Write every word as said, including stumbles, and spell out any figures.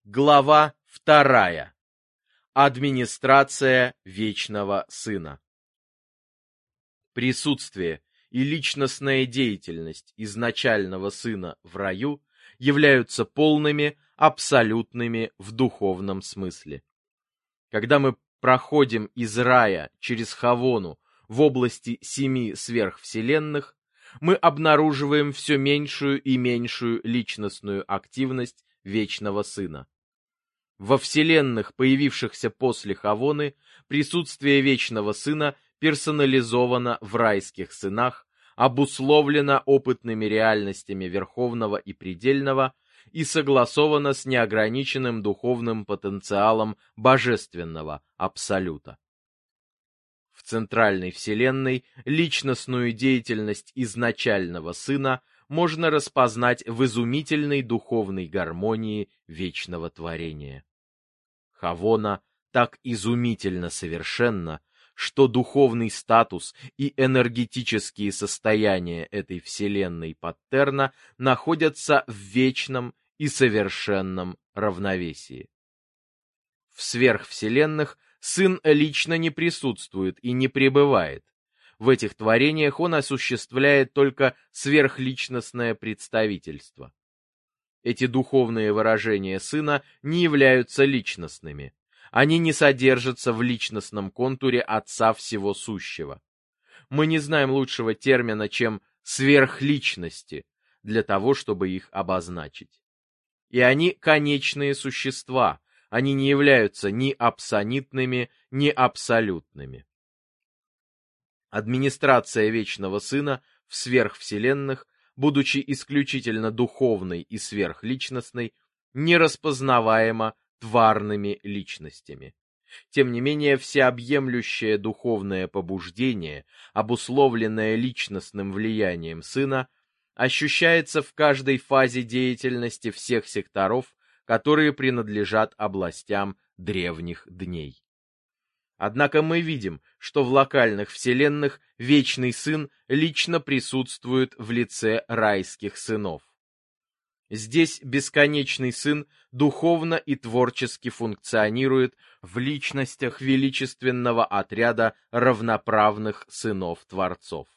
Глава вторая. Администрация Вечного Сына. Присутствие и личностная деятельность изначального Сына в раю являются полными, абсолютными в духовном смысле. Когда мы проходим из рая через Хавону в области семи сверхвселенных, мы обнаруживаем все меньшую и меньшую личностную активность Вечного Сына. Во вселенных, появившихся после Хавоны, присутствие Вечного Сына персонализовано в райских сынах, обусловлено опытными реальностями Верховного и Предельного и согласовано с неограниченным духовным потенциалом Божественного Абсолюта. В центральной вселенной личностную деятельность изначального Сына можно распознать в изумительной духовной гармонии вечного творения. Хавона так изумительно совершенна, что духовный статус и энергетические состояния этой вселенной Паттерна находятся в вечном и совершенном равновесии. В сверхвселенных Сын лично не присутствует и не пребывает. В этих творениях он осуществляет только сверхличностное представительство. Эти духовные выражения Сына не являются личностными. Они не содержатся в личностном контуре Отца Всего Сущего. Мы не знаем лучшего термина, чем сверхличности, для того, чтобы их обозначить. И они конечные существа, они не являются ни абсонитными, ни абсолютными. Администрация Вечного Сына в сверхвселенных, будучи исключительно духовной и сверхличностной, нераспознаваема тварными личностями. Тем не менее, всеобъемлющее духовное побуждение, обусловленное личностным влиянием Сына, ощущается в каждой фазе деятельности всех секторов, которые принадлежат областям древних дней. Однако мы видим, что в локальных вселенных Вечный Сын лично присутствует в лице райских сынов. Здесь Бесконечный Сын духовно и творчески функционирует в личностях величественного отряда равноправных сынов-творцов.